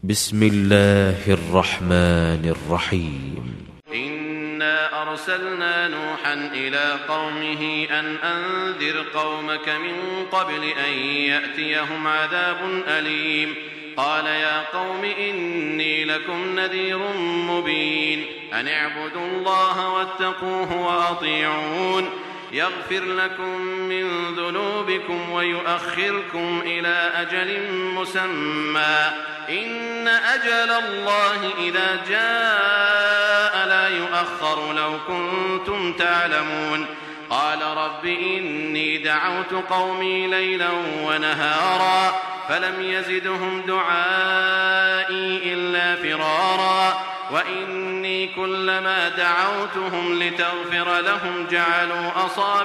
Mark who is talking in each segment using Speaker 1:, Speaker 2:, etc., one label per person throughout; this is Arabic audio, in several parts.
Speaker 1: بسم الله الرحمن الرحيم.
Speaker 2: إنا أرسلنا نوحا إلى قومه أن أنذر قومك من قبل أن يأتيهم عذاب أليم. قال يا قوم إني لكم نذير مبين أن اعبدوا الله واتقوه وأطيعون يغفر لكم من ذنوبكم ويؤخركم إلى أجل مسمى إن أجل الله إذا جاء لا يؤخر لو كنتم تعلمون. قال رب إني دعوت قومي ليلا ونهارا فلم يزدهم دعائي إلا فرارا وإني كلما دعوتهم لتغفر لهم جعلوا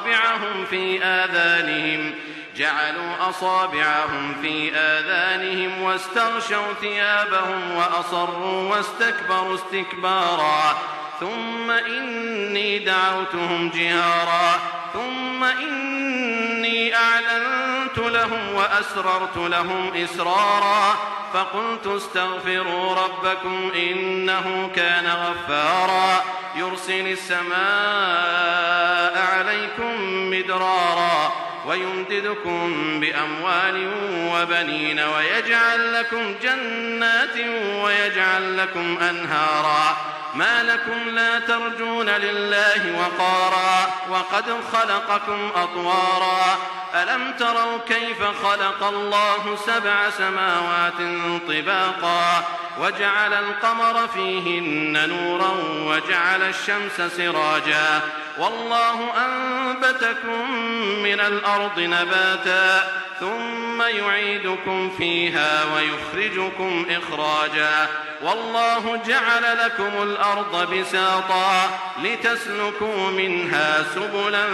Speaker 2: أصابعهم في آذانهم واستغشوا ثيابهم وأصروا واستكبروا استكبارا ثم إني دعوتهم جهارا ثم إني أعلنت لهم وأسررت لهم إسرارا فقلت استغفروا ربكم إنه كان غفارا يرسل السماء عليكم مدرارا ويمددكم بأموال وبنين ويجعل لكم جنات ويجعل لكم أنهارا ما لكم لا ترجون لله وقارا وقد خلقكم أطوارا ألم تروا كيف خلق الله 7 سماوات طباقا وجعل القمر فيهن نورا وجعل الشمس سراجا والله أنبتكم من الأرض نباتا ثم يعيدكم فيها ويخرجكم إخراجا والله جعل لكم الأرض بساطا لتسلكوا منها سبلا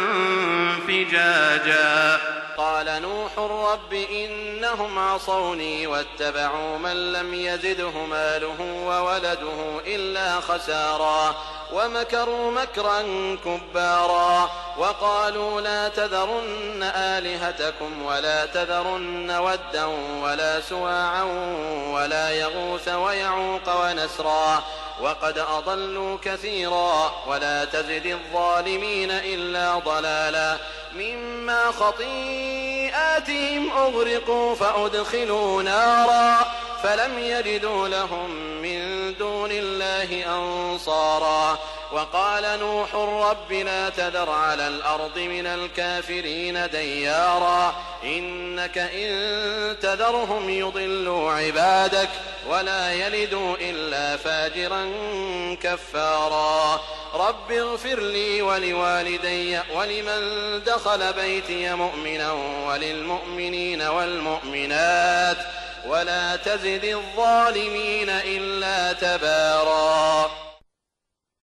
Speaker 2: فجاجا. قال نوح رب إنهم عصوني واتبعوا من لم يزده ماله وولده إلا خسارا ومكروا مكرا كبارا وقالوا لا تذرن آلهتكم ولا تذرن ودا ولا سواعا ولا يغوث ويعوق ونسرا وقد أضلوا كثيرا ولا تزد الظالمين إلا ضلالا مما خطيئاتهم أغرقوا فأدخلوا نارا فلم يجدوا لهم من دون الله أنصارا وقال نوح رب لا تذر على الأرض من الكافرين ديارا إنك إن تذرهم يضلوا عبادك ولا يلدوا إلا فاجرا كفارا رب اغفر لي ولوالدي ولمن دخل بيتي مؤمنا وللمؤمنين والمؤمنات ولا تزد الظالمين إلا تبارا.